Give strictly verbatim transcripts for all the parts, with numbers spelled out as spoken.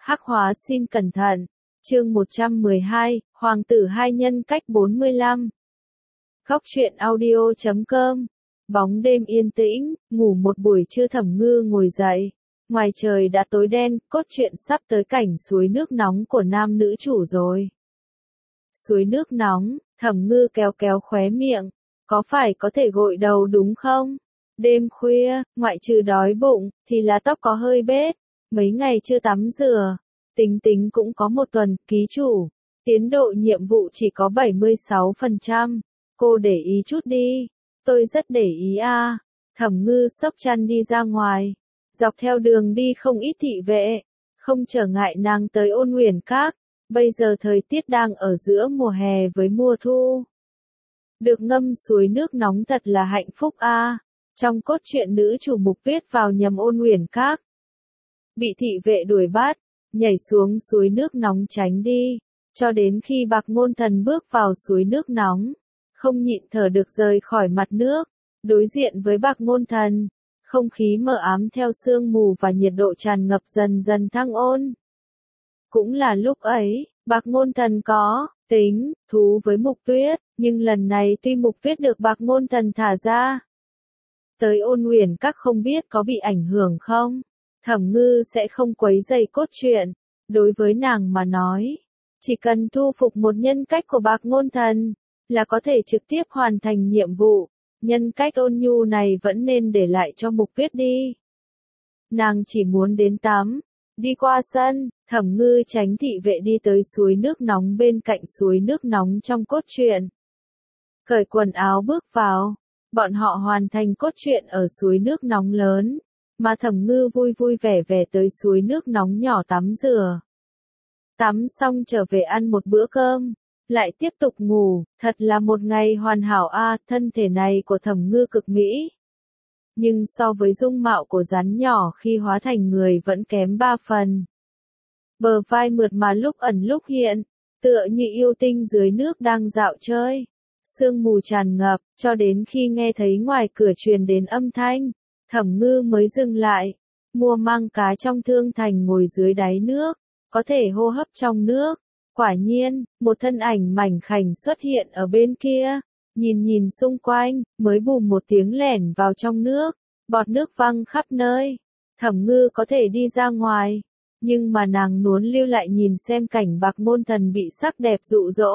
Hắc hóa xin cẩn thận. Chương một trăm mười hai, Hoàng tử hai nhân cách bốn mươi lăm. Góc truyện audio chấm com. Bóng đêm yên tĩnh, ngủ một buổi trưa Thẩm Ngư ngồi dậy. Ngoài trời đã tối đen, cốt truyện sắp tới cảnh suối nước nóng của nam nữ chủ rồi. Suối nước nóng, Thẩm Ngư kéo kéo khóe miệng. Có phải có thể gội đầu đúng không? Đêm khuya, ngoại trừ đói bụng, thì là tóc có hơi bết. Mấy ngày chưa tắm rửa. Tính tính cũng có một tuần, ký chủ. Tiến độ nhiệm vụ chỉ có bảy mươi sáu phần trăm. Cô để ý chút đi. Tôi rất để ý à. Thẩm Ngư xốc chăn đi ra ngoài. Dọc theo đường đi không ít thị vệ. Không trở ngại nàng tới Ôn Nguyền Các. Bây giờ thời tiết đang ở giữa mùa hè với mùa thu. Được ngâm suối nước nóng thật là hạnh phúc a. À. Trong cốt truyện nữ chủ Mục Tuyết vào nhầm Ôn Nguyền Các. Bị thị vệ đuổi bắt, nhảy xuống suối nước nóng tránh đi, cho đến khi Bạc Ngôn Thần bước vào suối nước nóng, không nhịn thở được rời khỏi mặt nước, đối diện với Bạc Ngôn Thần, không khí mờ ám theo sương mù và nhiệt độ tràn ngập dần dần thăng ôn. Cũng là lúc ấy, Bạc Ngôn Thần có tính thú với Mục Tuyết, nhưng lần này tuy Mục Tuyết được Bạc Ngôn Thần thả ra, tới Ôn Nguyền Các không biết có bị ảnh hưởng không. Thẩm Ngư sẽ không quấy rầy cốt truyện. Đối với nàng mà nói, chỉ cần thu phục một nhân cách của Bạc Ngôn Thần, là có thể trực tiếp hoàn thành nhiệm vụ. Nhân cách ôn nhu này vẫn nên để lại cho Mục Tuyết đi. Nàng chỉ muốn đến tắm. Đi qua sân, Thẩm Ngư tránh thị vệ đi tới suối nước nóng bên cạnh suối nước nóng trong cốt truyện. Cởi quần áo bước vào. Bọn họ hoàn thành cốt truyện ở suối nước nóng lớn. Mà Thẩm Ngư vui vui vẻ vẻ tới suối nước nóng nhỏ tắm rửa. Tắm xong trở về ăn một bữa cơm, lại tiếp tục ngủ, thật là một ngày hoàn hảo a. À, thân thể này của Thẩm Ngư cực mỹ. Nhưng so với dung mạo của rắn nhỏ khi hóa thành người vẫn kém ba phần. Bờ vai mượt mà lúc ẩn lúc hiện, tựa như yêu tinh dưới nước đang dạo chơi. Sương mù tràn ngập, cho đến khi nghe thấy ngoài cửa truyền đến âm thanh. Thẩm Ngư mới dừng lại, mua mang cá trong thương thành ngồi dưới đáy nước, có thể hô hấp trong nước. Quả nhiên, một thân ảnh mảnh khảnh xuất hiện ở bên kia, nhìn nhìn xung quanh, mới bùm một tiếng lẻn vào trong nước, bọt nước văng khắp nơi. Thẩm Ngư có thể đi ra ngoài, nhưng mà nàng muốn lưu lại nhìn xem cảnh Bạc Ngôn Thần bị sắc đẹp dụ dỗ.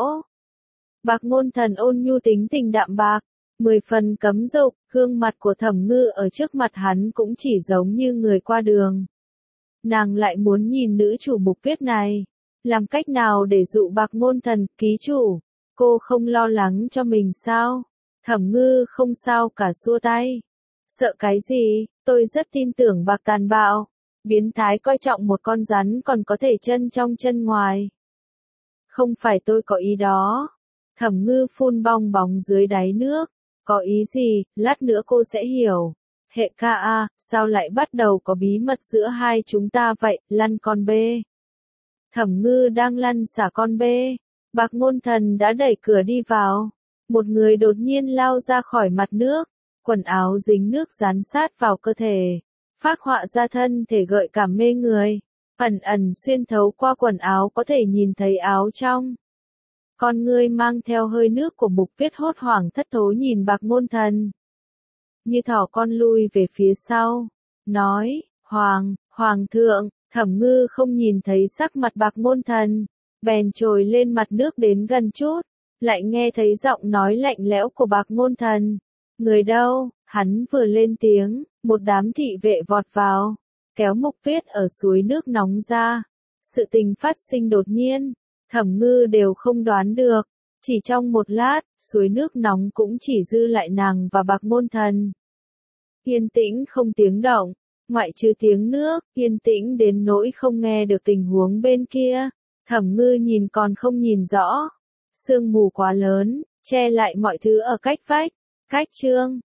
Bạc Ngôn Thần ôn nhu tính tình đạm bạc. Mười phần cấm dục, gương mặt của Thẩm Ngư ở trước mặt hắn cũng chỉ giống như người qua đường. Nàng lại muốn nhìn nữ chủ Mục Tuyết này, làm cách nào để dụ Bạc Ngôn Thần, ký chủ, cô không lo lắng cho mình sao? Thẩm Ngư không sao cả xua tay. Sợ cái gì, tôi rất tin tưởng Bạc tàn bạo, biến thái coi trọng một con rắn còn có thể chân trong chân ngoài. Không phải tôi có ý đó. Thẩm Ngư phun bong bóng dưới đáy nước. Có ý gì, lát nữa cô sẽ hiểu. Hệ ca a, sao lại bắt đầu có bí mật giữa hai chúng ta vậy, lăn con bê. Thẩm Ngư đang lăn xả con bê. Bạc Ngôn Thần đã đẩy cửa đi vào. Một người đột nhiên lao ra khỏi mặt nước. Quần áo dính nước dán sát vào cơ thể. Phác họa ra thân thể gợi cảm mê người. Ẩn ẩn xuyên thấu qua quần áo có thể nhìn thấy áo trong. Con ngươi mang theo hơi nước của Mục Tuyết hốt hoảng thất thố nhìn Bạc Ngôn Thần. Như thỏ con lui về phía sau. Nói, Hoàng, Hoàng thượng, Thẩm Ngư không nhìn thấy sắc mặt Bạc Ngôn Thần. Bèn trồi lên mặt nước đến gần chút. Lại nghe thấy giọng nói lạnh lẽo của Bạc Ngôn Thần. Người đâu, hắn vừa lên tiếng, một đám thị vệ vọt vào. Kéo Mục Tuyết ở suối nước nóng ra. Sự tình phát sinh đột nhiên. Thẩm Ngư đều không đoán được, chỉ trong một lát, suối nước nóng cũng chỉ dư lại nàng và Bạc Ngôn Thần. Yên tĩnh không tiếng động, ngoại trừ tiếng nước, yên tĩnh đến nỗi không nghe được tình huống bên kia. Thẩm Ngư nhìn còn không nhìn rõ, sương mù quá lớn, che lại mọi thứ ở cách vách. Cách chương,